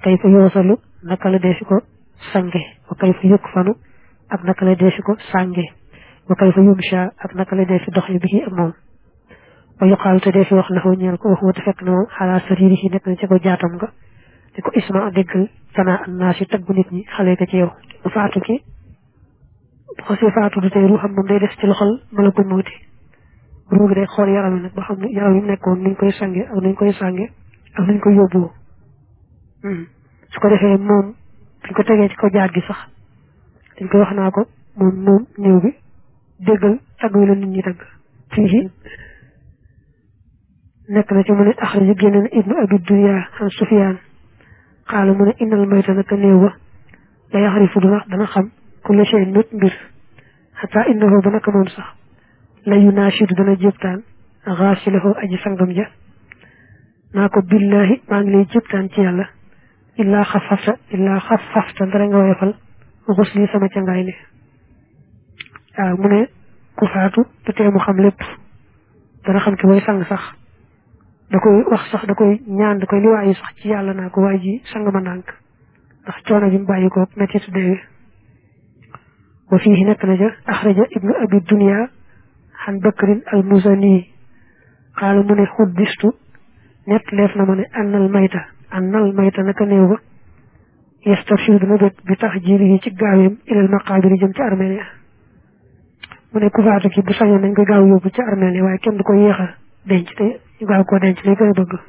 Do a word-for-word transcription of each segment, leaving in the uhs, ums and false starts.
kayfa yoosalu naka la deesi ko sange wa kayfa yukfanu ak naka la deesi ko sange wa kayfa yumsha ak naka la deesi doxli bi ak moom wa yuqaalu te deesi wax la foo ñeel ko waxu te fekk na moom xalaa saririhi nekk na ci ko jaatam nga di ko isma déggal sana annaas yi taggu nit ñi xale ko ci yow bu faatu ki xasee faatu du tey ruuxam moom day des ci loxol malakul mawti ruugi day xool yaram yi nag ba xam ne yaram yi nekkoon nuñ koy sange ak nuñ koy sange ak nuñ koy yóbboo su ko defee moom dañ ko tegee ci ko jaat gi sax dañ koy wax naa ko moom moom ñëw bi déggal tagg wi la nit ñi tagg fii nekk na ci mu ne axraja génne na ibnu abi dunya an sufyaan xaala mu ne innal mayta naka néew ba la yaxarifu duna dana xam kulla shay'in mépp mbir xataa innahu ba naka moom sax la yunaashidu dana jëptaan xaasilahu aji sangam ja naa ko billahi maa ngi lay jëptaan ci yàlla illaa xafafta illaa xafafta dara nga woyofal xus lii sama cangaay li waaw mu ne ku faatu te tee mu xam lépp dana xam ki mooy sang sax da koy wax sax da koy ñaan da koy liwaayu sax ci yàlla naa ko waay ji sang ma ndànk ndax coono bi mu bàyyi ko mettitu deewi wa fii nekk na ja axraja ibnu abi dunya xan bakrin al muzani xaala mu ne xuddistu nett leef na ma ne annal mayta annal mayta naka néew ba yastabshir dina bét bi tax jiili yi ci gaaweem ilal maqaabiri jëm ci armeel ya mu ne ku faatu ki bu sañoon nañ ko gaaw yóbbu ci armeel ya waaye kenn du ko yéex a denc te ñu gaaw koo denc lay gën a bëgg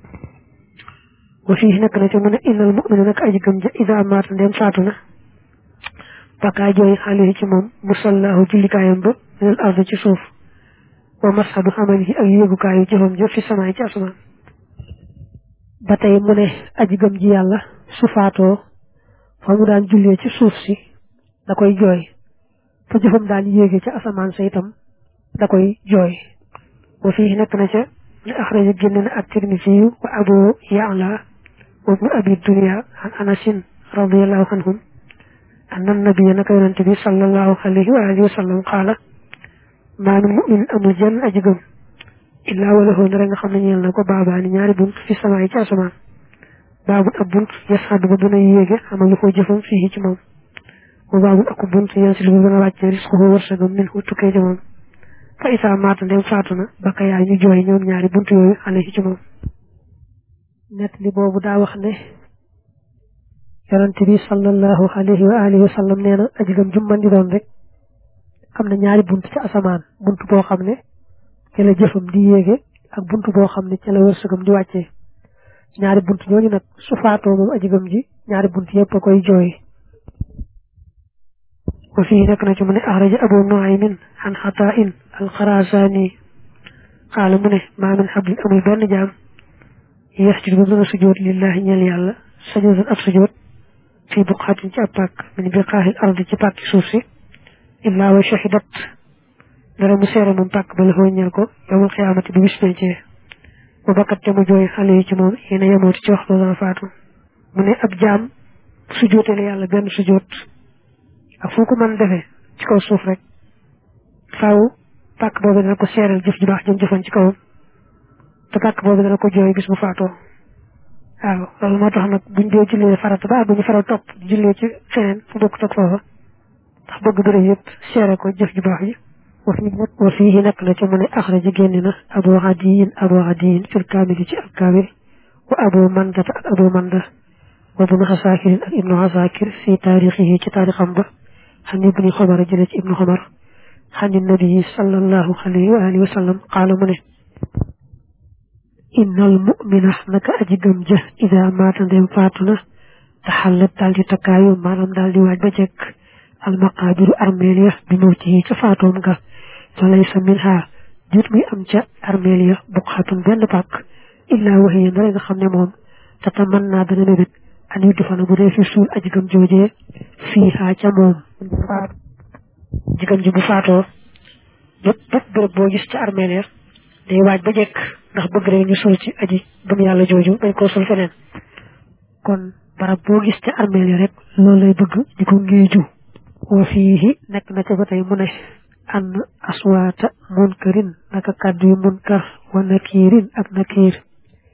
wa fii nekk na ci mu ne innal mu'mina naka aji gëm ja ida maata ndem faatu na bakkaa jooy xale ci moom musallahu jullikaayam ba minal ardi ci suuf wa masadu amalihi ak yéegukaayu jëfam ja fi samaay ci asamaan ba tey mu ne aji gëm ji yàlla su faatoo fa mu daan jullee ci suuf si da koy jooy fa jëfam daan yéege ca asamaan sa itam da koy jooy wa fii nekk na ca ne axraja génn na at-Tirmisi wa abu ya'la wa ibnu abi dunya an anasin radiyallahu anhum anna nabiyya naka yonente bi sallallahu alayhi wa alihi wa sallam qaala maa min mu'min amul jenn aji gëm illaa wa lahu ndara nga xam ne ñeel na ko baabaani ñaari bunt fi samaay ci asamaan baabun ab bunt yasxadu ba dana yéege amal lu ko jëfam fii ci moom wa baabun ak bunt yansilu ba dana wàcce risquhu wërsëgam min hu tukkee ci moom fa isaa maata ndem faatu na ba ka yaay ñu jooy ñoom ñaari bunt yooyu alayhi ci moom net li boobu daa wax ne yonente bi sallallahu alayhi wa alihi wa sallam nee na aji gëm jumman di doon rek am na ñaari bunt ci asamaan bunt boo xam ne ci la jëfam di yéege ak bunt boo xam ne ci la wërsëgam di wàccee ñaari bunt ñooñu nag su faatoo moom aji gëm ji ñaari bunt yëpp a koy jooy wa fii nekk na ci mu ne axraja abu nuaymin an xatain alxarasani xaala mu ne maa min xablin amul benn jaam yasjud ba mën a sujoot lillahi ñeel yàlla sajudan ab sujoot fii buqaatin ci ab pàkk min biqaahil ardi ci pàkki suuf si illaa wa shahidat dara mu seere moom pàkk ba la foo ñeel ko yowmal xiyaamati bi bis pencee ba bakkat te mu jooy xale yi ci moom yéena yemooti ci waxtu dana faatu mu ne ab jaam sujootale yàlla benn sujoot ak fu ko mën defee ci kaw suuf rek faaw pàkk boobu dana ko seeral jëf ju baax jëm jëfan ci kawam te pàkk boobu dana ko jooy bis bu faatoo waaw loolu moo tax nag buñ dee jullee farata ba bu ñu faral topp jullee ci feneen fu bokk toog foofa ndax bëgg bërëb yëpp seere ko jëf ju baax ji wa fii nekk na ci mu ne axraja génn na abu adiyin abu adiyin fil kaamili ci al kaamil wa abu mandata ak abu manda wa ibnu xasaakirin ak ibnu xasaakir fi taarixihi ci taarixam ba xan ibni xomar jële ci ibnu xomar xan nabii sallallahu alayhi wa alihi wa sallam qaala mu ne innal mu'mina naka aji gëm ja ida maata ndem faatu na taxallat daal di takkaayu maanaam daal di waaj ba jekk almaqaabiru armeel ya bi mawtihi ca faatoom nga fa laysa minha jut muy am ca armeel ya buqatun benn pàkk illaa waxiya ndara nga xam ne moom tatamanna dana mébét an yu dufana bu dee fi suul aji gëm joojee fii haa ca moom faatu jigam ji bu faatoo bépp bépp béréb boo gis ca armeel ya day waaj ba jekk ndax bëgg rek ñu sol ci aji gëm yàlla jooju dañ koo sol feneen kon barab boo gis ca armeel ya rek loolu lay bëgg di ko ngéeju wa fiihi nekk na ca ba tey mu ne an aswaata munkarin naka kàddu yu munkar wa nakiirin ak nakiir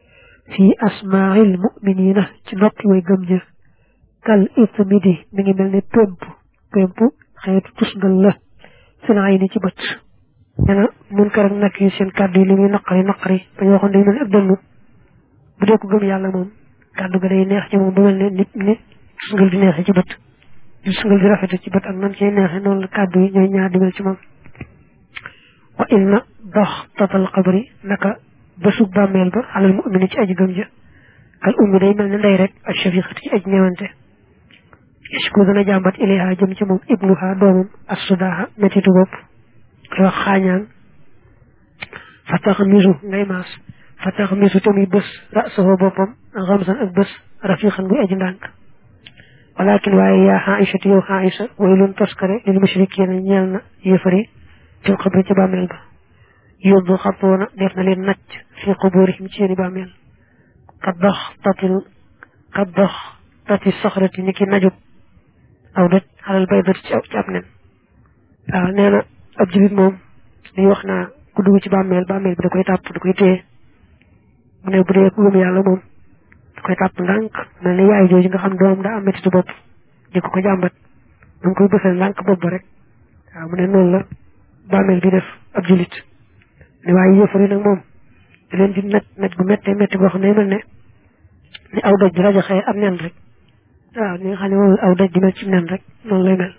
fi asma'il mu'minina ci noppi way gëm ja kal itmidi mi ngi melni pemp pemp xeetu tusngal la seen ay ni ci bët ñana mun kar nak yi seen kaddu li muy naqari naqari ba ñu waxon day mel ak dënnu bu dee ko gëm yàlla moom kaddu ga day neex ci moom ba mel ne nit nit tusngal di neex ci bët tusngal di rafet ci bët ak nan ci neexe noonu la kaddu yi ñooy ñaar digal ci moom wa inna daxtatal qabri naka basug bàmmeel ba alal mu'mini ci aji gëm ja kal ummi day mel ne ndey rek ak shafiqati ci aji ñewante yashku dana jàmbat ilayha jëm ci moom ibnuha doomam assudaha metitu bopp koy wax xaañaan fatax misu ngay maas fatax misu tamuy bés rasahu boppam xamsan ak bés rafiqan buy aji ndànk walakin waaye yaa Aïcha yow Aïcha waylun toskare lil mushrikiina ñeel na yéefari fil qabri ci bàmmeel ba yóbbu xapoona def na leen nacc fi quburihim ci seeni bàmmeel qad dax tatil qad dax tati saxrati ni ki najub aw doj xalal baydati ci ci ab nen waaw nee na ab julit moom day wax naa ku dugg ci bàmmeel bàmmeel bi da koy tàpp da koy téye mu ne bu dee ku gëm yàlla moom da koy tàpp ndànk mel ne yaay jooju nga xam doom daa am mettitu bopp di ko ko jàmbat da nga koy bësal ndànk bopp ba rek waaw mu ne noonu la bàmmeel bi def ab julit ne waaye yëfari nag moom da leen di net net gu méttee métti boo xam ne mel ne ni aw doj di rajaxee am nen rek waaw ni nga xam ne moom aw doj di mel ci nen rek noonu lay mel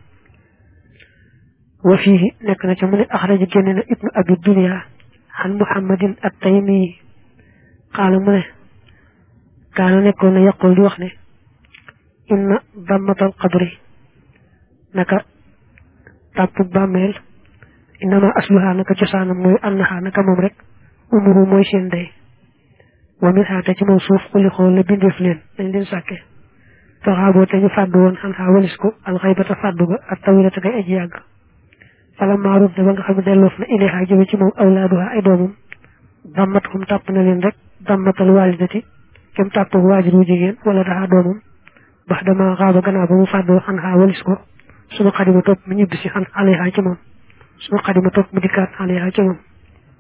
wa fihi nekk na ca mu ne axraja génne na ibnu abi dunya xan muhammadin at taymi xaala mu ne kaana nekkoon na yaqul di wax ne inna dammatal qabri naka tàpp bàmmeel innama asluha naka cosaanam mooy annaha naka moom rek umuhu mooy seen day wa min haata ci moom suuf xuli xool la bindeef leen dañ leen sàkke faxaaboo te ñu fàddu woon xan xaa walis ko alxaybata fàddu ga ak tawilata ngay aji yàgg fala maarut de ba nga xam ne delloof na ilayha jëme ci moom awlaaduha ay doomam dammat xum tàpp na leen rek dammatal walidati kem tàpp waajur wu jigéen wala daa doomam bax dama xaaba gannaaw ba mu fàddoo xan xaa walis ko suma xadima topp mu ñibbi si xan alayha ci moom suma xadima topp mu dikkaat alayha ci moom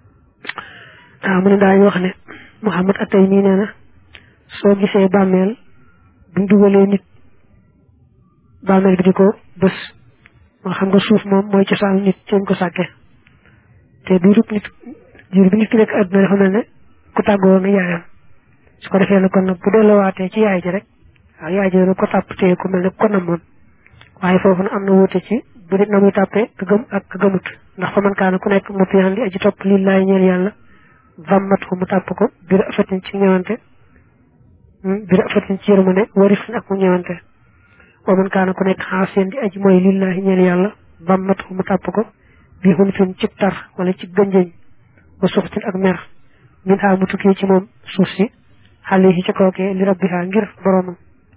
waaw mu ne daañu wax ne Muhammad atay mii nee na soo gisee bàmmeel buñ dugalee nit bàmmeel bi di ko bés moo xam nga suuf moom mooy cosaanu nit seen ko sàkke te diirub nit diir bi nit ki nekk àdduna dafa mel ne ku tàggoo na yaayam su ko defee na kon nag bu delloowaatee ci yaay ji rek waaw yaay ji ko tàpp téye ko mel ne ko namoon waaye foofu na am na wuute ci bu nit na muy tàppee ka gëm ak ka gëmut ndax fa man kaana ku nekk mutiyan li aji topp lillaay ñeel yàlla zammat ko mu tàpp ko bira afatin ci ñëwante bira afatin ci yërmande warif ak mu ñëwante wa man kaana ku nekk xaaseen di aji mooy lillahi ñeel yàlla zammat ko mu tàpp ko bi xun fin ci tar wala ci gënjëñ ba suxtin ak mer min xaa mu tukkee ci moom suuf si xale yi ci kookee li rabbiha ngir boromam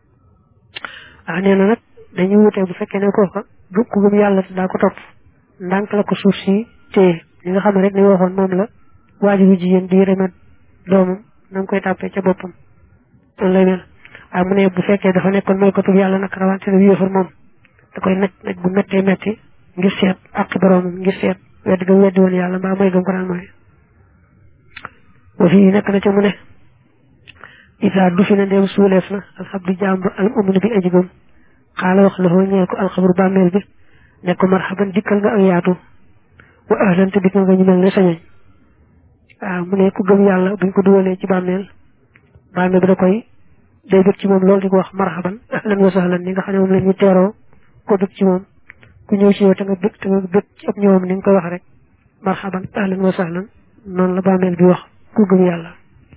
ah nee na nag dañuy wutee bu fekkee ne kooka du ku gëm yàlla te daa ko topp ndànk la ko suuf si téye li nga xam ne rek ni waxoon moom la waajuru jigéen di remet doomam na nga koy tàppee ca boppam noonu lay mel waaye mu ne bu fekkee dafa nekkoon mooy ko tub yàlla nag rawante ne yéefar moom da koy naj naj bu méttee métti ngir seet ak boromam ngir seet weddi ga weddi woon yàlla mbaa mooy gëm ko daan mooy wa fii nekk na ca mu ne isa du fi na ndéem suuleef na alxabdu jàmb al uminu bi aji gëm xaala wax la foo ñeel ko alxabru bàmmeel bi ne ko marhaban dikkal nga ak yaatu wa ahlan te dikkal nga ñu mel ne sañañ waaw mu ne ku gëm yàlla buñ ko dugalee ci bàmmeel bàmmeel bi da koy day bëgg ci moom loolu di ko wax marhaban ahlan wa sahlan ni nga xam ne moom la ñu teeroo ko bëgg ci moom ku ñëw ci yow te nga bëgg te nga bëgg ci ab ñëwam ni nga koy wax rek marhaban ahlan wa sahlan noonu la bàmmeel bi wax ku gëm yàlla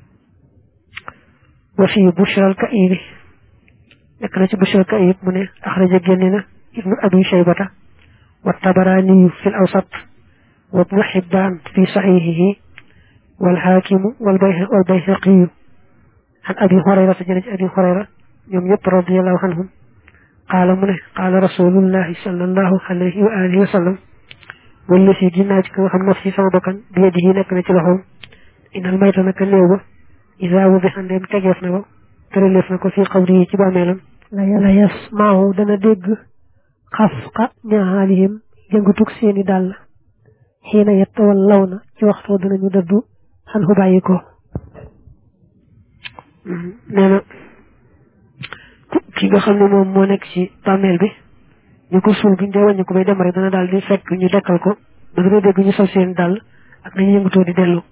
wa fii bushral ka'ibi nekk na ci bushral ka'ib mu ne axraja génne na ibnu abi shaybata wa tabaraniyu fi l awsat wa ibnu xibbaan fi saxiixihi wal xaakimu wal bayhaqiyu an abi hurayra sa jële ci abi hurayra ñoom ñëpp radiallahu anhum qaala mu ne qaala rasulullahi sallallahu alayhi wa alihi wa sallam wala si ginnaaw ci ka nga xam nafsi sama bakkan bi yadihi nekk na ci loxoom inal mayta naka néew ba isa wu bi xandeem tegeef na ko tëraleef na ko fii xabri yi ci bàmmeelam la yasmaahu dana dégg xafqa ñaxaalihim jëngutug seeni dàll xiina yettawal law na ci waxtoo danañu dëddu xan xu bàyyi ko nee na ki nga xam ne moom moo nekk ci bàmmeel bi ñu ko suul buñ dee wàññi ko bay dem rek dana daal di fekk ñu dekkal ko ba dina dégg ñu sol seen dàll ak nañu yëngatoo di dellu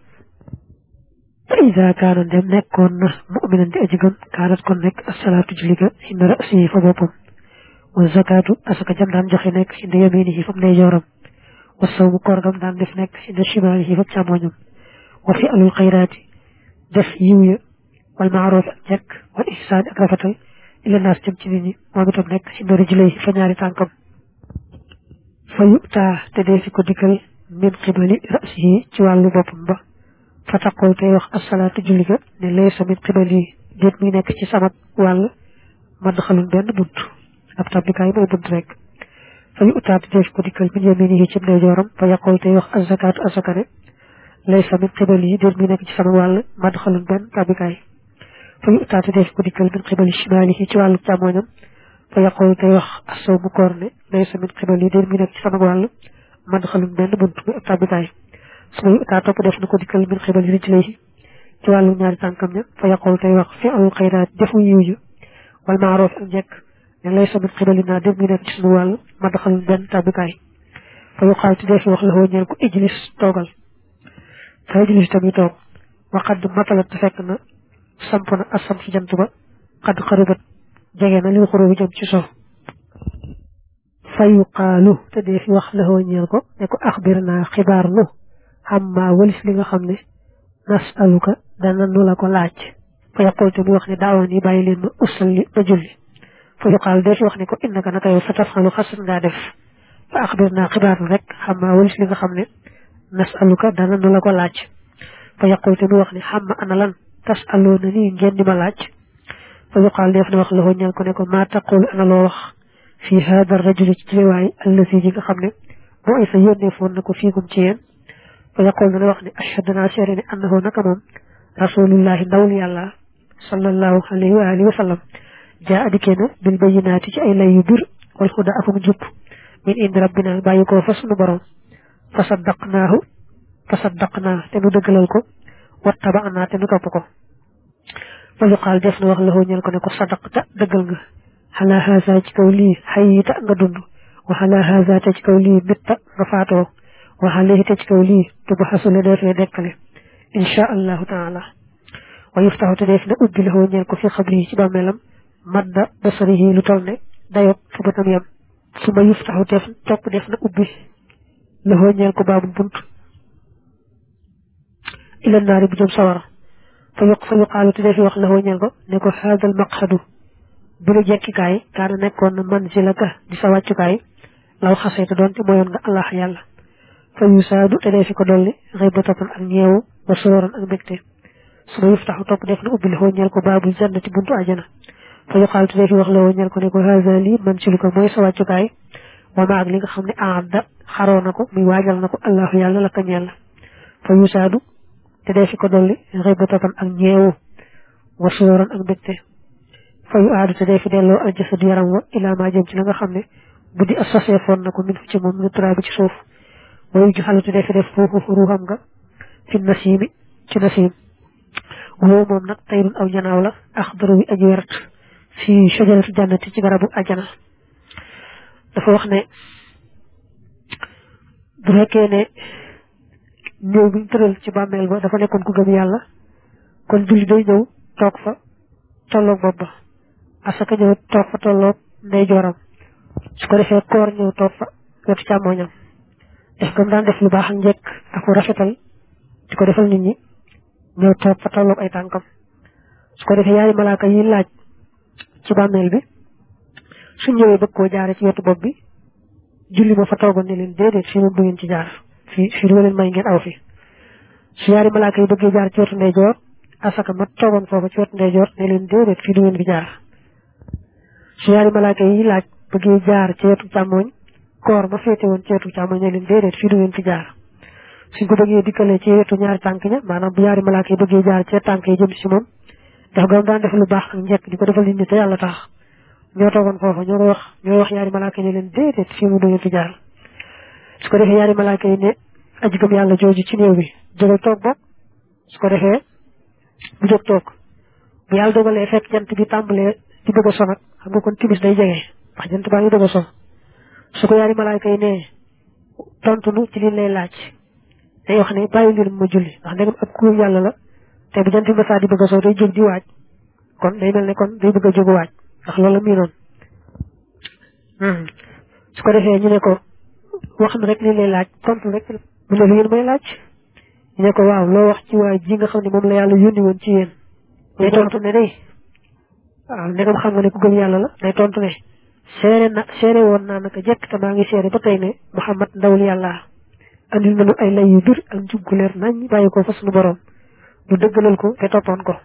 fa isa kaana dem nekkoon na mu'minan di aji gëm kaanat kon nekk asalaatu julli ga inda ra'si fa boppam wa zakatu asaka jam daan joxe nekk inda yaminihi fam ndey jooram wa sawmu koor gam daan def nekk inda shimaalihi fam càmmoñam wa fi alul xayraati def yiw ya wal maaroof ak jekk wal ihsaan ak rafetal ila naas jëm ci nit ñi moom itam nekk inda rijlay fa ñaari tànkam fa yu'taa te dee fi ko dikkal min qibali ra'sihi ci wàllu boppam ba fa taqul tey wax asalaatu julli ga ne laysa min qibali déet muy nekk ci sama wàll madxalun benn bunt ab tabbikaay mooy bunt rek fa yu'taa te dee fi ko dikkal min yaminihi ci ndeyjooram fa yaqul tey wax azakaatu asaka ne laysa min qibali déet muy nekk ci sama wàll madxalun benn tabbikaay fa yu'taa te dee fi ko dikkal min qibali shimaalihi ci wàllu càmmoñam fa yaqul tey wax as-sawmu koor ne laysa min qibali déet muy nekk ci sama wàll madxalun benn bunt muy ab tabbikaay su ma yu'taa topp def na ko dikkal min qibali rijlayhi ci wàllu ñaari tànkam ña fa yaqul tey wax fi alul xayraat defu yiw yu wal maaroof ak njekk ne laysa min qibali naa déet muy nekk ci sunu wàll madxalun benn tabbikaay fa yuqaal te def wax la woo ñeel ko ijlis toogal fa ijlis tamit toog wa qad matalat te fekk na samp na asam ci jant ba qad xaribat jege na li xurubi jëm ci sof fa yuqaalu te dee fi wax la woo ñeel ko ne ko axbir naa xibaar nu amma walis li nga xam ne nasaluka dana nu la ko laaj fa yaqul te mu wax ne daawoon yi bàyyi leen ma usalli ba julli fa yuqaal dee fi wax ne ko innaka naka yow sa tafxalu xasan ngaa def fa axbir naa xibaar nu rek amma walis li nga xam ne nasaluka dana nu la ko laaj fa yaqul te mu wax ne xamma ana lan tasaluuna nii ngeen di ma laaj fa yuqaal def na wax la ñeel ko ne ko maa taqul ana loo wax fii haada rajuli ci jëlewaay allasi ji nga xam ne boo ay sa yónnee foon na ko fiikum ci yéen fa yaqul dana wax ne ashhadu naa seere ne annahu naka moom rasulullahi ndawul yàlla sallallahu alayhi wa alihi wa sallam jaa adikee na bil bayyinaati ci ay lay yu bir wal huda akum jub min indi rabbina bàyyi ko fa sunu borom fa saddaqnaahu fa saddaqnaa te nu dëggalal ko wattaba'naa te nu topp ko fa yuqaal def na wax la ñeel ko ne ko sadaqta dëggal nga xalaa haasa ci kaw lii xayita nga dund wa xalaa haasa te ci kaw lii mitta nga faatoo wa xalayhi te ci kaw lii tuba xasula def ne dekkale insha allahu taala wa yuftaxu te def na ubbi la ñeel ko fi xabri ci bàmmeelam madda basarihi lu tol ne dayob fu bëtam yam su ma yuftaxu def topp def na ubbi la ñeel ko baabu bunt ila naari bu jëm sawara fa yuq fa yuqaalu te defi wax la ñeel ko ne ko haadal maqxadu bi lu jekkikaay kaana nekkoon na manzilaka di sa wàccukaay law xasee te doon te moyoon nga allah yàlla fa yusaadu te defi ko dolli xëybatan ak ñeewu ba sororan ak mbégte su ma yuftaxu topp def na ubbi la ñeel ko baabu jannati buntu ajana fa yuqaalu te defi wax la ñeel ko ne ko haada lii manziluka mooy sa wàccukaay wa ma ak li nga xam ne aadda xaroo na ko muy waajal na ko allahu yàlla la ka ñeel la fa yusaadu te dee fi ko dolli xëybatan ak ñeewu wa sóoran ak mbégte fa yu aadu te dee fi delloo al jasad yaram wa ilaa maa jëm ci la nga xam ne bu di assosé foon na ko min fu ci moom ñu turaa bi ci suuf wayu ju xalu te dee fi def foofu ruuxam nga fi nasiimi ci nasiim woo moom nag tayrun aw janaaw la axdaru wi aji wert fi shajaratu jannati ci garabu ajana dafa wax ne bu fekkee ne ñëw bi ñu tëral ci bàmmeel ba dafa nekkoon ku gëm yàlla kon julli day ñëw toog fa tolloog bopp ba asaka ñëw toog fa tolloog ndeyjooram su ko defee koor ñëw toog fa wetu càmmooñam def gam daan def lu baax ak njëkk ak rafetal di ko defal nit ñi ñëw toog fa tolloog ay tànkam su ko defee yaari malaaka yi laaj ci bàmmeel bi su ñëwee bëgg koo jaare ci wetu bopp bi julli ma fa toogoon ne leen déedéet fii moom du ngeen ci jaar fii fii du ma leen may ngeen aw fi su yaari malaaka yi bëggee jaar ci wetu ndeyjoor asaka ma toogoon foofu ci wetu ndeyjoor ne leen déedéet fii du ngeen fi jaar su yaari malaaka yi laaj bëggee jaar ci wetu càmmooñ koor ma féete woon ci wetu càmmooñ ne leen déedéet fii du ngeen fi jaar suñ ko bëggee dikkalee ci wetu ñaari tànk ña maanaam bu yaari malaaka yi bëggee jaar ci tànk yi jëm si moom ndax goom daan def lu baax ak njëkk di ko defal nit ñi te yàlla tax ñoo toogoon foofa ñoo wax ñoo wax yaari malaaka yi ne leen déedéet fii mu du ngeen fi jaar su ko defee yaari malaaka yi ne aji gëm yàlla jooju ci néew bi jógal toog bopp su ko defee bu jóg toog bu yàlla dogalee fekk jant bi tàmbalee di bëgg a so nag xam nga kon timis day jege wax jant baa ngi bëgg a so su ko yaari malaayka yi nee tontu nu ci li lay laaj day wax ne bàyyi leen ma julli ndax ndegam ab kuréel yàlla la te bu jant bi masaa di bëgg a so day jóg di waaj kon day mel ne kon day bëgg a jóg waaj ndax loolu la mii noonu su ko defee ñu ne ko wax na rek li lay laaj tontu rek mu ne lu ngeen may laaj ñu ne ko waaw loo wax ci waay ji nga xam ne moom la yàlla yónni woon ci yéen day tontu ne day waaw ndegam xam nga ne ku gëm yàlla la day tontu ne seere na seere woon naa naka jekk te maa ngi seere ba tey ne Muhammad ndawul yàlla andil nañu ay lay yu bir ak njub gu leer nañ bàyyi ko fa suñu borom du dëggalal ko te toppoon ko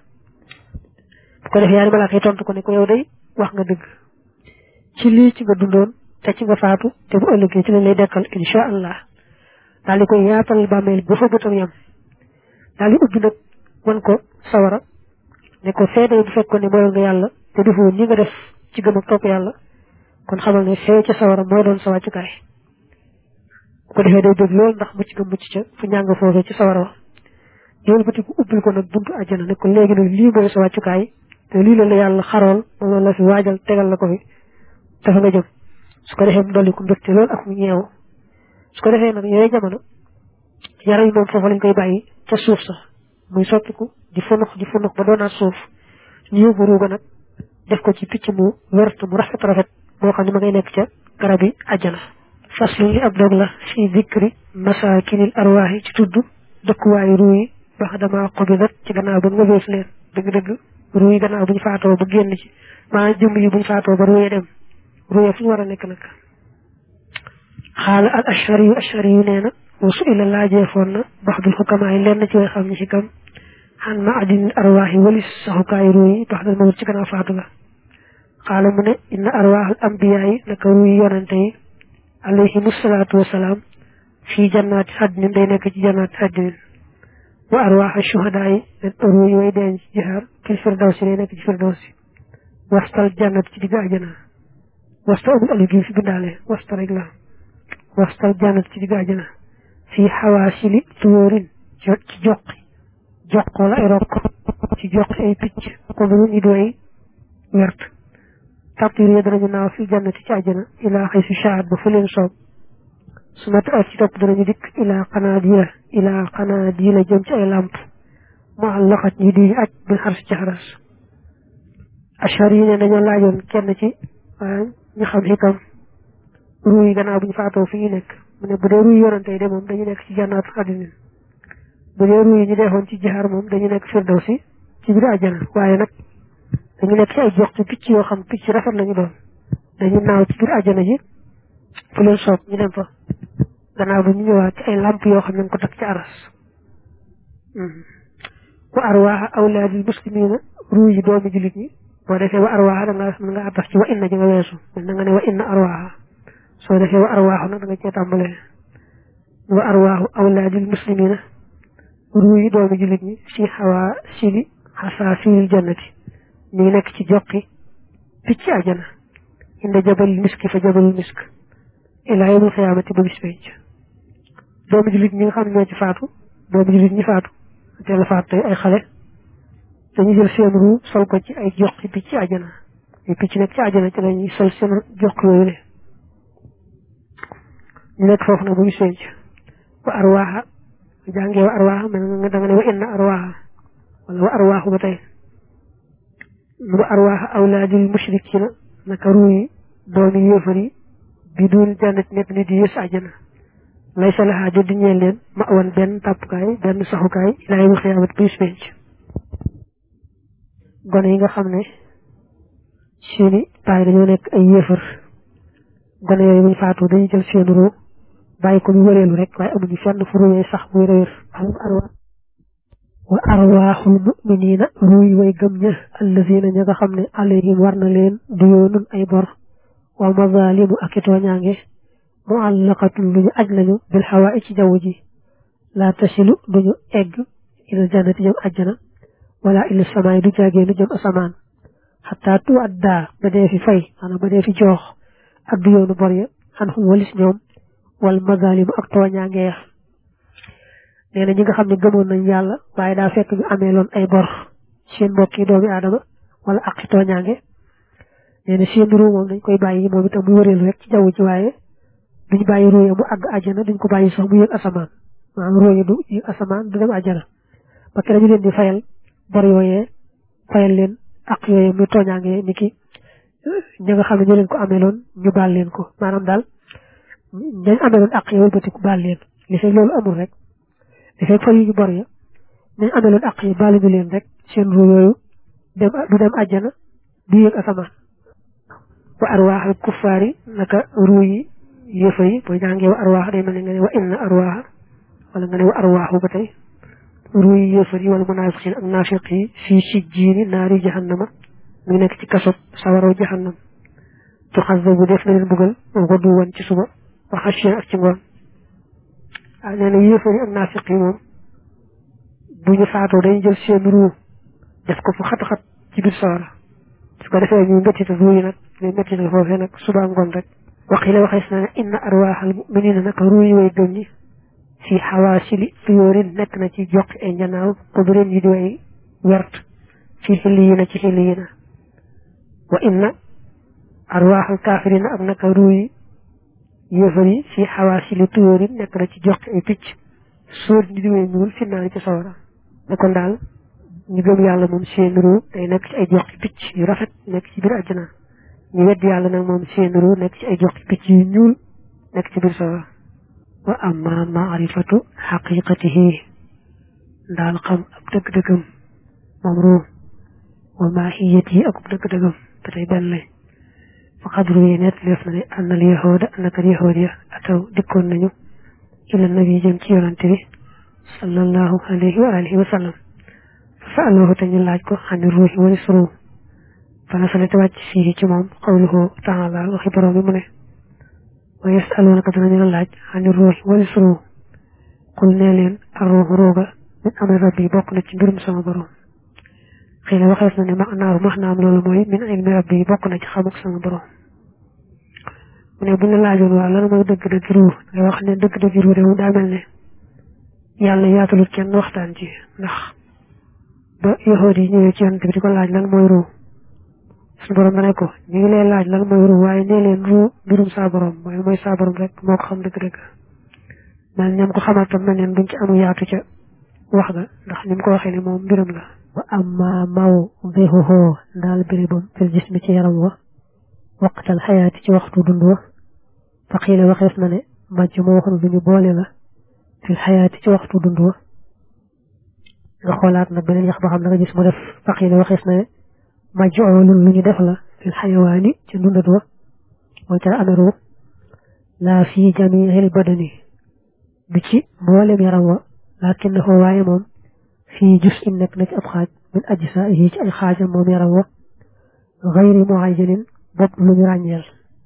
bu ko defee yaari malaaka yi tontu ko ne ko yow day wax nga dëgg ci lii ci nga dundoon te ci nga faatu te bu ëllëgee ci lañ lay dekkal insha allah daal di koy yaatal bàmmeel ba fa bëtam yam daal di ubbi nag wan ko sawara ne ko fee day bu fekkoon ne mooy nga yàlla te defoo ñi nga def ci gëm ak topp yàlla kon xamal ne fee ca sawara mooy doon sa wàccukaay bu ko defee day dégg loolu ndax mucc nga mucc ca fu ñàng foofee ci sawara wa yoolu bati ku ubbil ko nag buntu àjjana ne ko léegi nag lii mooy sa wàccukaay te lii la la yàlla xarool moom la fi waajal tegal la ko fi dafa nga jëm su ko defee mu dolli ko mbégte loolu ak mu ñeewu su ko defee nag yooyu jamono yaram yi moom foofu lañ koy bàyyi ca suuf sa muy soppiku di funux di funux ba doonaat suuf ñu yóbbu ruuga nag def ko ci picc mu wert mu rafet rafet moo xam ne ma ngay nekk ca garab yi àjjana faslu li ab dog la fi dikri masakinil arwaahi ci tudd dëkkuwaayu ruu yi bax dama xobidat ci gannaaw ba nga bees leen dëgg-dëgg ruu yi gannaaw bu ñu faatoo ba génn ci maa jëmm yi bu ñu faatoo ba ruu yi dem ruu yi fu ñu war a nekk nag xaala al ashari yu ashari yu nee na wasu ila laajeefoon na baxdul xukamaa yi lenn ci way xam ñi ci kam xan ma adin arwaahi walis saxukaayu ruu yi baxdal mawut ci gannaaw faatu la xaala mu ne inna arwaahal ambiyaa yi naka ruu yi yonante yi alayhimu salaatu wasalaam fii jannaati àddinin day nekk ci jannaati àddinin wa arwaaxa shuhadaa yi ruu yi way deen ci jihaar fil firdawsi day nekk ci firdawsi wastal jannat ci digg àjjana wasta amul alif gi fi bindaale wasta rek la wastal jannat ci digg àjjana fii xawaasili tuyóorin ci joqi joqoo la ay rokk ci joqi ay picc ko bu ñu doy wert taptir yi danañu naaw fi jannati ci àjjana ilaa xay si shaat ba fu leen soob su ma at ci topp danañu dikk ilaa qanaadila ilaa qanaadila jëm ci ay làmp mu àllaxat ñi di aj bil xar si ci xaras ashar yi ne dañoo laajoon kenn ci ñu xam xikam ruu yi gannaaw bu ñu faatoo fi ñu nekk mu ne bu dee ruu yi yonante yi de moom dañu nekk ci jannaatu àddina bu dee ruu yi ñu deexoon ci jihaar moom dañu nekk firdawsi ci biir àjjana waaye nag dañu nekk ci ay jox ci picc yoo xam picc rafet lañu doon dañu naaw ci biir àjjana ji fu leen soob ñu dem fa gannaaw ba ñu ñëwaat ci ay lamp yoo xam ne ko takk ci aras wa arwaaxa awlaadil muslimiina ruu yi doomi jullit ñi boo defee wa arwaaxa da nga mën nga attax ci wa inna ji nga weesu mën na nga ne wa inna arwaaxa soo defee wa arwaaxu nag da nga cee tàmbalee wa arwaaxu awlaadil muslimiina ruu yi doomi jullit ñi si xawaa sili xasaa fiil jannati ñu ngi nekk ci joqi picc àjjana inda jabal miski fa jabal misk ilaa yawmil xiyaamati ba bis penc doomu jullit ñi nga xam ne ñoo ci faatu doomu jullit ñi faatu teel a faatu tey ay xale dañuy jël seen ruu sol ko ci ay joqi picc àjjana ay picc nekk ci àjjana ci lañuy sol seen joq yooyu le ñu nekk foofu nag ba bis penc wa arwaaxa jàngee wa arwaaxa mel nga da nga ne wa inna arwaaxa wala wa arwaaxu ba tey wa arwaaxa awlaadil mushrikiina naka ruu yi doomi yéefar yi bi dul jannat nekk ni di yées àjjana lay sa laxaa di ñeel leen ma wan benn tàppukaay benn saxukaay ilaa yawmil xiyaamati bis penc gone yi nga xam ne seeni baay dañoo nekk ay yéefar gone yooyu buñ faatu dañuy jël seen ruu bàyyi ko ñu wëreelu rek waaye amuñu fenn fu ruwee sax muy réer wa arwaaxul mu'miniina ruuy way gëm ña allazina ña nga xam ne alayhim war na leen duyoonun ay bor wa mazalimu ak i tooñaange muallaqatun lu ñu aj lañu bil hawaa ci jaww ji laa tasilu duñu egg ila jannati jëm àjjana wala ila samaay du jaageenu jëm asamaan xataa tu addaa ba dee fi fay maanaam ba dee fi joox ak duyoonu bor ya xan xum walis ñoom wal mazalimu ak tooñaange ya nee na ñi nga xam ne gëmoon nañ yàlla waaye daa fekk ñu amee loon ay bor seen mbokki doomi aadama wala aqi tooñaange nee na seen ruu moom dañ koy bàyyi moom itam muy wëreelu rek ci jaww ji waaye duñ bàyyi ruu ya mu àgg àjjana duñ ko bàyyi sax mu yëg asamaan maanaam ruu ya du yëg asamaan du dem àjjana ba kere ñu leen di fayal bor yooyee fayal leen aq yooyee muy tooñaange ni ki ña nga xam ne ñu leen ko ameeloon ñu baal leen ko maanaam daal dañ ameeloon aq ya wëlbati ku baal leen li fekk loolu amul rek li fekk fay ñu bor ya nañ ameeloon aq yi baalu ñu leen rek seen ruu yooyu dem du dem àjjana du yëg asamaan wa arwaaxal kuffaari naka ruu yi yëfa yi booy jàngee wa arwaax day mel ne nga ne wa inna arwaaxa wala nga ne wa arwaaxu ba tey ruu yi yëfa yi wala munaafiqiin ak naafiq yi fii si jiini naari jahannama mu ngi nekk ci kasob sawaraw jahannam tu xazabu def na leen buggal ko du woon ci suba wa xashiya ak ci ngoon ah nee na yëfa yi ak naafiq yi moom bu ñu faatoo dañuy jël seen ruu def ko fu xat-xat ci biir sawara su ko defee ñu métti ruu yi nag ñu métti foofee nag suba ngoon rek waqila waxees na ne inna arwaaxal muminina nag ruu yi way gëm ñi fi xawaasili tuyóorin nekk na ci joqi ay njanaaw xudurin yi di way wert fi xilliyina ci xilliyina wa inna arwaaxal kaafirina ak naka ruu yi yéefar yi fi xawaasili tuyóorin nekk na ci joqi ay picc sóor ñi di way ñuul fi naari ci sawara ne kon daal ñu gëm yàlla moom seen ruu day nekk ci ay joqi picc yu rafet nekk ci biir àjjana ñu wedd yàlla nag moom seen ruu nekk ci ay joqi picc yu ñuul nekk ci biir sawara wa amma maarifatu xaqiqatihi daal xam ab dëgg-dëggam moom ruu wa maahiyatihi ak ab dëgg-dëggam te tey benn lay fa xadru yi net leef na ne annal yahuda naka yahuud ya ataw dikkoon nañu ila nabi jëm ci yonante bi sallallahu alayhi wa alihi wa sallam fa sa'aluhu te ñu laaj ko xani ruuxi wala suru fa nasala te wàcc fii ci moom qawluhu taala waxi borom bi mu ne wa yasalunaka danañu la laaj xani ruuxi wala suru qul nee leen arruuxu rooga min amri rabbi bokk na ci mbirum sama borom xëy na waxees na ne maanaaw maxnaam loolu mooy min ilmi rabbi bokk na ci xamuk sama borom mu ne bu ñu laajoon waa lan mooy dëgg-dëgg ruu ngay wax ne dëgg-dëgg ruu de daa mel ne yàlla yaatalut kenn waxtaan ci ndax ba yahood yi ñëwee ci yonent bi di ko laaj lan mooy ruu suñu borom dane ko ñu ngi lay laaj lan mooy ruu waaye nee leen ruu mbirum saa borom mooy mooy saa borom rek moo ko xam dëgg-dëgg mel ñam ko xamal tam mel neen duñ ci amu yaatu ca wax ga ndax ni mu ko waxee ne moom mbiram la wa amma mawdihuhu daal bérébam fil jismi ci yaram wa waqtal xayaati ci waxtu dund wa fa xiila waxees na ne majj moo waxul lu ñu boole la fil xayaati ci waxtu dund wa nga xoolaat nag beneen yax ba xam na nga gis mu def fa xiila waxees na ne majj oolun lu ñu def la fil xayawaani ci dundat wa mooy ca ameru laa fii jamiil badani bi ci mboolem yaram wa lakinnahu waaye moom fii jus in nekk na ci ab xaaj min ajsaa'ihi ci ay xaajam moom yaram wa gayri muayyanin bopp lu ñu ràññeel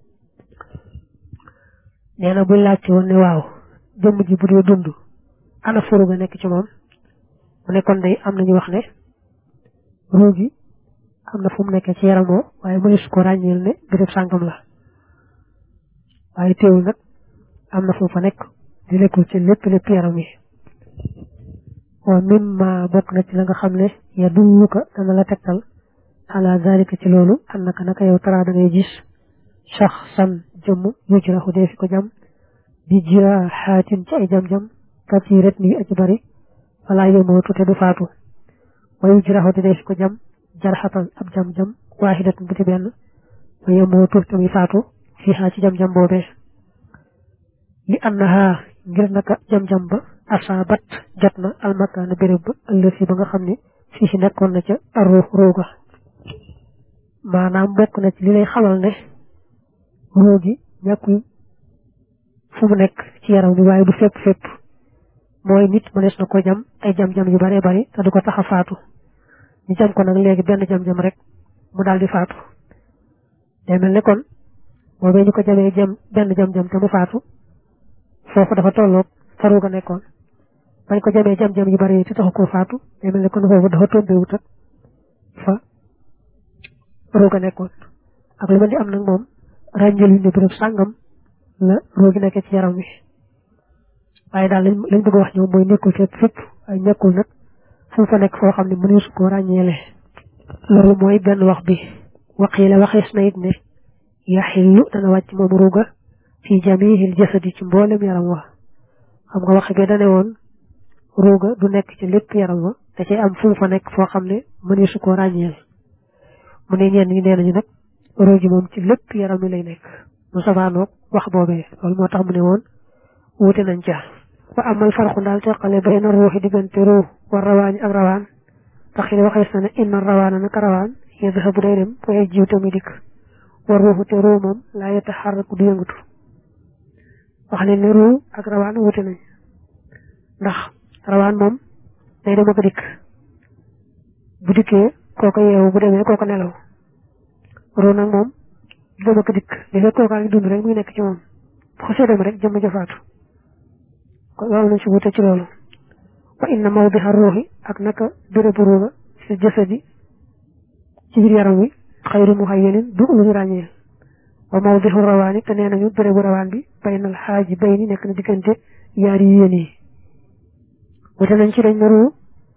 nee na buñ laajte woon ne waaw jëmm ji bu dee dund ana furu ga nekk ci moom mu ne kon day am nañu wax ne ruu gi am na fu mu nekkee ci yaramoo waaye mënees ko ràññeel ne béréb sàngam la waaye teewul nag am na fu fa nekk di nekkul ci lépp lépp yaram yi wa mimma bokk na ci la nga xam ne ya dulluka dana la tegtal ala zalika ci loolu annaka naka yow tara da ngay gis shaxsan jëmm yujraxu dee fi ko jam bi jiraaxaatin ci ay jam-jam kasiirat ni aji bari wala yemootu te du faatu wa yujraxu te dee fi ko jam jarxatan ab jam-jam waaxidatun bu ci benn wa yemootu te muy faatu fiihaa ci jam-jam boobee li annaha ngir naka jam-jam ba asaabat jot na almakaana béréb ba ëllësi ba nga xam ne fii si nekkoon na ca arruux rooga maanaam bokk na ci li lay xamal ne ruu gi ñàkkul fu mu nekk ci yaram bi waaye du fépp fépp mooy nit mënees na ko jam ay jam-jam yu bare bari te du ko tax a faatu ñu jam ko nag léegi benn jam-jam rek mu daal di faatu day mel ne kon boobee ñu ko jamee jam benn jam-jam te mu faatu foofu dafa tolloog fa ruuga nekkoon bañ ko jamee jam-jam yu bari te taxu koo faatu day mel ne kon foofu dafa tombewut ak fa ruuga nekkoon ak lu mel ni am nag moom ràññeel yu ne béréb sàngam la ruu gi nekkee ci yaram wi waaye daal lañ lañ bëgg a wax ñoom mooy nekkul fépp fépp ay nekkul nag fu fa nekk foo xam ne mënees ko ràññeele loolu mooy benn wax bi waqiila waxees na it ne yaxillu dana wàcc moom ruuga fi jamihil jasadi ci mboolem yaram wa xam nga waxe bi dane woon ruuga du nekk ci lépp yaram wa da cay am fu fa nekk foo xam ne mënees ko ràññeel mu ne ñenn ñi nee nañu nag ruugi moom ci lépp yaram mi lay nekk mu safaanoog wax boobee loolu moo tax mu ne woon wuute nañ ca wa amal farqu daal teqale bayna ruuxi diggante ruux war rawaani ak rawaan tax yi waxees na ne inna rawaana naka rawaan yadhabu day dem waaye jiw tamit dikk war ruuxu te ruux moom laa yataxarraku du yëngatu wax ne ne ruux ak rawaan wuute nañ ndax rawaan moom day dem ak dikk bu dikkee kooko yeewu bu demee kooko nelaw ruux nag moom du dem ak dikk li fekk kookaa ngi dund rek muy nekk ci moom bu xasee dem rek jëmm jafaatu kon loolu nañ si wute ci loolu wa inna mawdiha ruuxi ak naka bérébu ruuga fi jasadi ci biir yaram wi xayru muhayyanin du lu ñu ràññee wa mawdihu rawaani te nee nañu bérébu rawaan bi baynal xaaji bayni nekk na diggante yaari yéen yi wute nañ ci dañ na ruu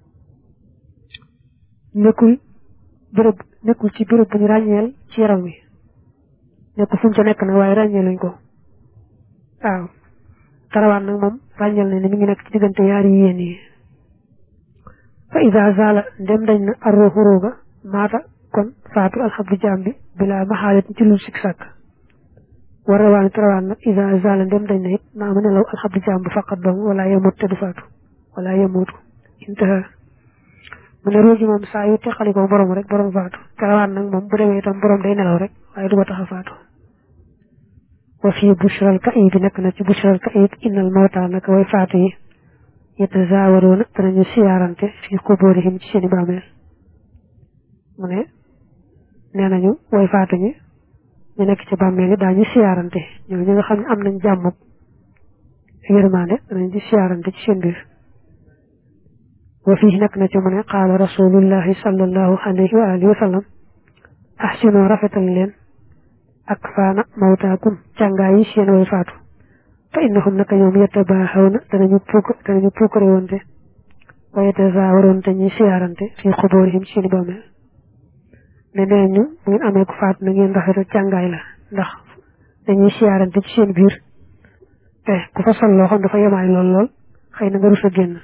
nekkul béréb nekkul ci béréb bu ñu ràññeel ci yaram wi nekkul fu mu ca nekk nag waaye ràññee lañ ko waaw tarawaan nag moom ràññal na ne mi ngi nekk ci diggante yaari yéen yi fa ida zala ndem dañ na arruuxu ruuga maata kon faatu alxabdu jaam bi bila maxaalit ci lu sik sàkk war rawaan tarawaan nag ida zala ndem dañ na it naa ma nelaw alxabdu jaam bi faqat dong wala yemut te du faatu wala yemutu intaha mu ne ruugi moom saa yu teqalikoo borom rek borom faatu tarawaan nag moom bu demee itam borom day nelaw rek waaye du ko tax a faatu wa fi bushral ka'id nekk na ci bushral ka'id innal mawta naka way faatu yi yatazaawaruuna danañu siyaarante fi quburihim ci seeni bàmmeel mu ne nee nañu way faatu ñi ñu nekk ci bàmmeel yi daañu siyaarante ñoo ñi nga xam ne am nañ jàmm yërmande danañ di siyaarante ci seen biir wa fii nekk na ci mu ne qaala rasulullahi sallallahu alayhi wa alihi wa sallam ahsinu rafetal leen ak faana mawtaakum càngaay yi seen way faatu fa innahum naka ñoom yatabaaxawna danañu puuk danañu puukare wonte wa yatazaawaroon te ñuy siyaarante fi xuboorihim ci seen bàmmeel ne nee ñu bu ngeen amee ku faatu na ngeen rafetal càngaay la ndax dañuy siyaarante ci seen biir te ku fa sol loo xam dafa yemaay lool lool xëy na nga rus a génn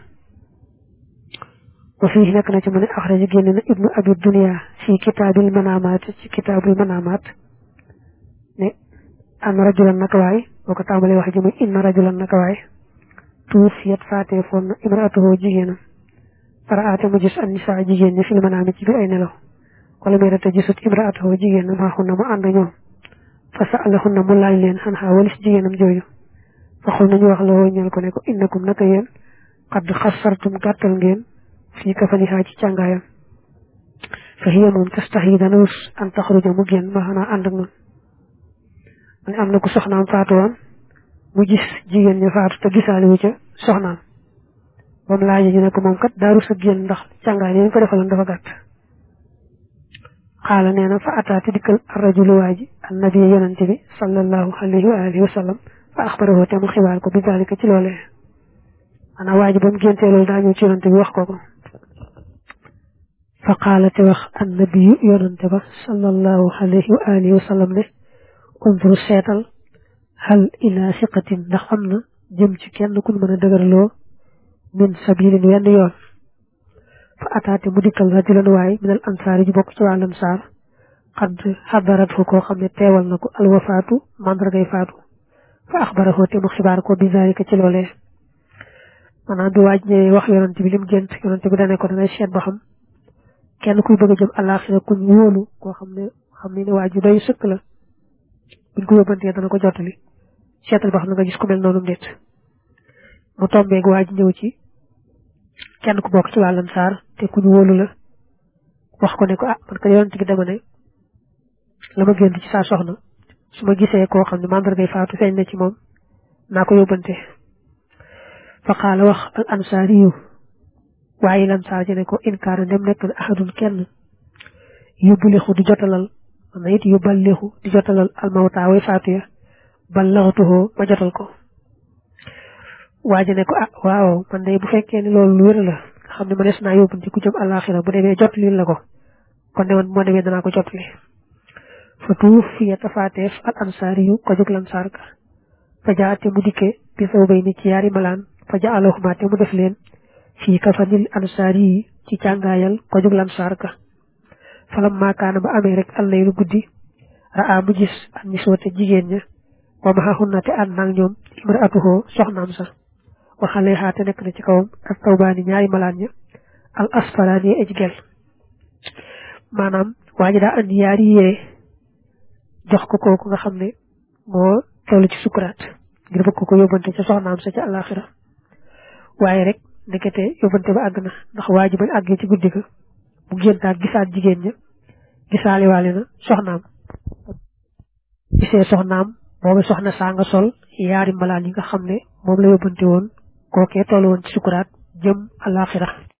wa fii nekk na ci mu ne axraja génn na ibnu abi dunya fi kitaabil manaamaat ci kitaabul manaamaat ne am rajulan naka waay boo ko tàmbalee wax ji muy inna rajulan naka waay tuufiyat faatee foon na imraatuhu jigéenam faraate mu gis an nisaa jigéen ñi fil manaami ci biir ay nelaw wala may rata gisut imraatuhu jigéenam xaaxun na mu ànd ñoom fa sa'alahun na mu laaj leen xan xaa walis jigéenam jooju fa xul nañu wax la woo ñeel ko ne ko innakum naka yéen xadd xasartum gàttal ngeen fii kafanihaa ci càngaayam fa hiya moom tastaxyi dana rus an taxruja mu génn ma xanaa ànd ak man man am na ku soxnaam faatu woon mu gis jigéen ña faatu te gisaale wu ca soxnaam ba mu laajee ñu ne ko moom kat daa rus a génn ndax càngaay leen ko defaloon dafa gàtt xaala nee na fa ataati dikkal arrajulu waa ji annabi yonante bi sallallahu alayhi wa alihi wa sallam fa axbarahu te mu xibaar ko bi dalika ci loolee ana waa ji ba mu géntee loolu daa ñëw ci yonante bi wax ko ko fa qaala te wax annabi yonante ba sallallahu alayhi wa alihi wa sallam ne unzur seetal hal ila siqatin ndax am na jëm ci kenn ku mën a dëgërloo min sabilin wenn yoon fa ataate mu dikkal rajulan waay min al ansaar ji bokk ci waa lansaar xadd xadarat fu koo xam ne teewal na ko alwafaatu mandargay faatu fa axbarahu te mu xibaar ko bi zalika ci loolee maanaam bi waaj ñëwee wax yonante bi lim gént yonante bi dane ko dangay seet ba xam kenn kuy bëgg a jëm àllaaxira kuñ wóolu koo xam ne xam ne ne waaj yu doy sëkk la buñ ko yóbbantee dana ko jottali seetal ba xam ne nga gis ku mel noonu déet mu tombeeg waaj ñëw ci kenn ku bokk ci wàllam saar te kuñ wóolu la wax ko ne ko ah man ko yonante bi dama ne la ma gént ci saa soxna su ma gisee koo xam ne mandargay faatu feeñ na ci moom naa ko yóbbante fa qaala wax al ansaariyu waaye lansaar ji ne ko inkaara ndem nekk na ahadun kenn yóbbulixu di jotalal man it yóbbalixu di jotalal almawta way faatu ya ballaxtuhu ma jotal ko waaji ne ko ah waaw man day bu fekkee ni loolu lu wér la xam ne mënees naa yóbbante ku jëm àllaaxira bu demee jot lii la ko kon ne woon moo demee danaa ko jot li fa tuuf fiye tafaateef al ansaari yu ko jóg lansaar ka fa jaate mu dikke bi saw bay ni ci yaari malaan fa ja alahuma te mu def leen fii kafanil ansaari yi ci càngaayal ko jóg lansaar ka falam maakaana ba amee rek allaylu guddi raa mu gis an niswata jigéen ña wa ma xaxun te ànd naag ñoom imraatuhoo soxnaam sa waxale xaate nekk na ci kawam ak tawbaani ñaari malaan ña al asfalaani aj gel maanaam waa ji daa andi yaari yére jox ko kooku nga xam ne moo toll ci sukuraat ngir bëgg ko yóbbante ca soxnaam sa ca àllaaxira waaye rek ndekete yóbbante ba àgg na ndax waa ji bañ àggee ci guddi ga mu géntaat gisaat jigéen ña gisaale waale na soxnaam gisee soxnaam boobu soxna saa nga sol yaari malaan yi nga xam ne moom la yóbbante woon kookee toll woon ci sukuraat jëm àllaaxira